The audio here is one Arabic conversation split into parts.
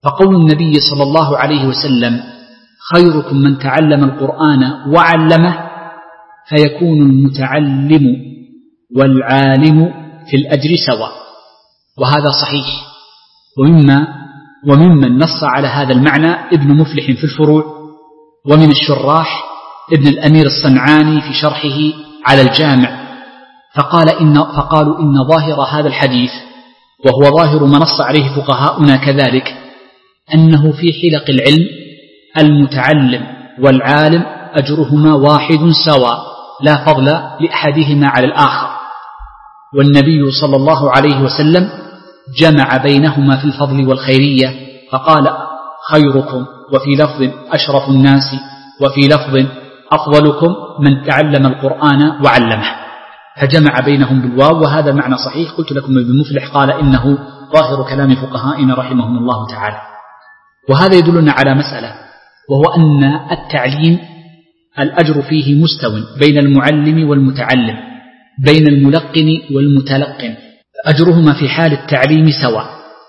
فقول النبي صلى الله عليه وسلم: خيركم من تعلم القرآن وعلمه، فيكون المتعلم والعالم في الأجر سواء، وهذا صحيح. وممن نص على هذا المعنى ابن مفلح في الفروع، ومن الشراح ابن الأمير الصنعاني في شرحه على الجامع، فقالوا إن ظاهر هذا الحديث، وهو ظاهر ما نص عليه فقهاؤنا كذلك، أنه في حلق العلم المتعلم والعالم أجرهما واحد سواء، لا فضل لأحدهما على الآخر. والنبي صلى الله عليه وسلم جمع بينهما في الفضل والخيرية، فقال: خيركم، وفي لفظ أشرف الناس، وفي لفظ أفضلكم من تعلم القرآن وعلمه، فجمع بينهم بالواو، وهذا معنى صحيح. قلت لكم ابن مفلح قال إنه ظاهر كلام فقهائنا رحمهم الله تعالى. وهذا يدلنا على مسألة، وهو أن التعليم الأجر فيه مستو بين المعلم والمتعلم، بين الملقن والمتلقن، أجرهما في حال التعليم سواء.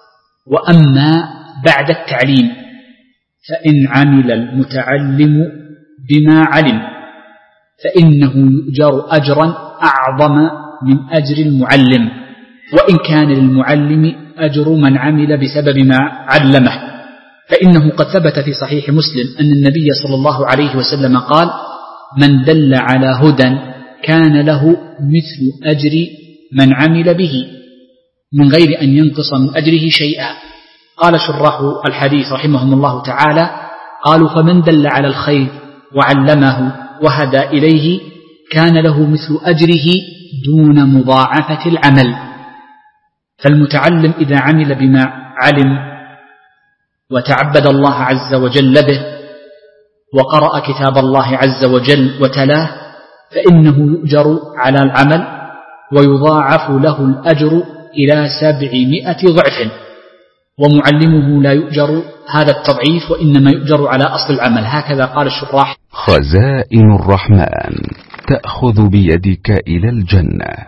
وأما بعد التعليم فإن عمل المتعلم بما علم فإنه يؤجر أجرا أعظم من أجر المعلم، وإن كان للمعلم أجر من عمل بسبب ما علمه، فإنه قد ثبت في صحيح مسلم أن النبي صلى الله عليه وسلم قال: من دل على هدى كان له مثل أجر من عمل به من غير أن ينقص من أجره شيئا. قال شراح الحديث رحمهم الله تعالى: قالوا: فمن دل على الخير وعلمه وهدى إليه كان له مثل أجره دون مضاعفة العمل. فالمتعلم إذا عمل بما علم وتعبد الله عز وجل به وقرأ كتاب الله عز وجل وتلاه فإنه يؤجر على العمل ويضاعف له الأجر إلى 700 ضعف، ومعلمه لا يؤجر هذا التضعيف، وإنما يؤجر على أصل العمل. هكذا قال الشراح. خزائن الرحمن تأخذ بيدك إلى الجنة.